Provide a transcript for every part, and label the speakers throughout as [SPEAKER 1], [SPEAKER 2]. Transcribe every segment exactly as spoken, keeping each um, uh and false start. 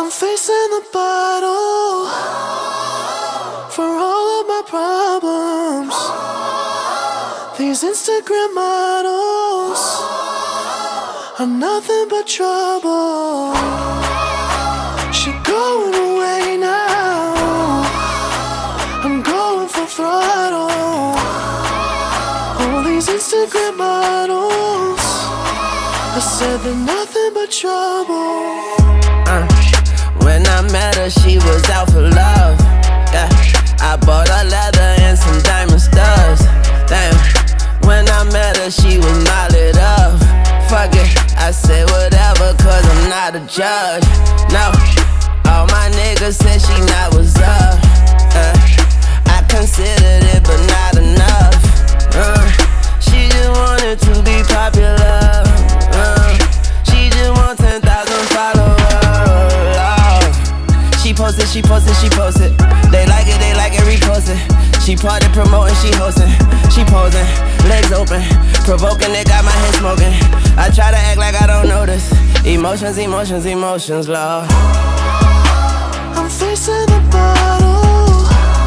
[SPEAKER 1] I'm facing the bottle for all of my problems. These Instagram models are nothing but trouble. She going away now, I'm going full throttle. All these Instagram models, I said they're nothing but trouble.
[SPEAKER 2] uh, When I met her, she was out for love. Yeah, I bought her leather and some diamond studs. Damn, when I met her, she was knotted up. Fuck it, I say whatever, cause I'm not a judge. No, all my niggas said she not was up. uh, I considered it, but not enough. uh, She just wanted to be popular. uh, She just want ten thousand followers. oh. She posted, she posted, she posted. They like it, they like it, repost it. She party promoting, she hosting. She posing, legs open, provoking, it got my head smoking. I try to act like I don't notice. Emotions, emotions, emotions, Lord.
[SPEAKER 1] I'm facing the bottle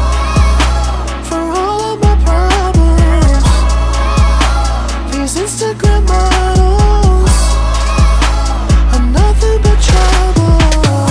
[SPEAKER 1] for all of my problems. These Instagram models are nothing but trouble.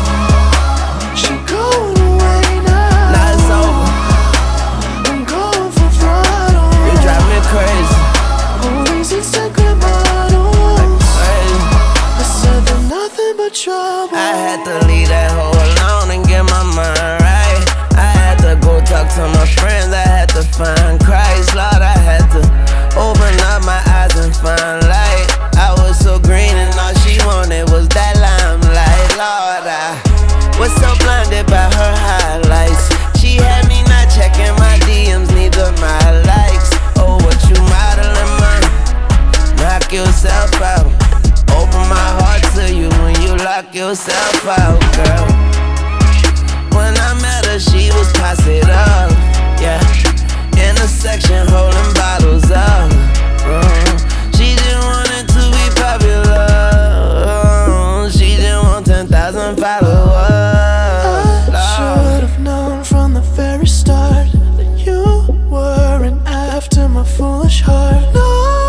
[SPEAKER 1] She going away now,
[SPEAKER 2] Now it's over,
[SPEAKER 1] I'm going for throttle.
[SPEAKER 2] you drive me crazy.
[SPEAKER 1] All these Instagram models,
[SPEAKER 2] Crazy.
[SPEAKER 1] I said they're nothing but trouble.
[SPEAKER 2] I had to leave that hoe alone and get my mind right. I had to go talk to my friends, I had to find Christ. Lord, I had to open up my eyes and find light. I was so green and all she wanted was that limelight. Lord, I was so blinded by her highlights. She had me not checking my D Ms, neither my likes. Oh, what you modeling, man? Knock yourself out. Open my heart to you when you lock yourself out, girl. When I met her, she was posse up, yeah. In a section holding bottles up. uh, She just wanted to be popular. uh, She just want ten thousand followers.
[SPEAKER 1] I should have known from the very start that you weren't after my foolish heart. No,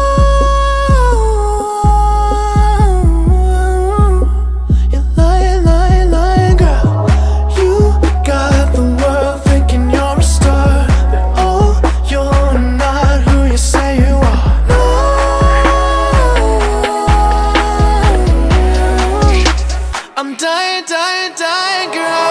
[SPEAKER 1] you're lying, lying, lying, girl. You got the world thinking you're a star, but oh, you're not who you say you are. No, I'm dying, dying, dying, girl.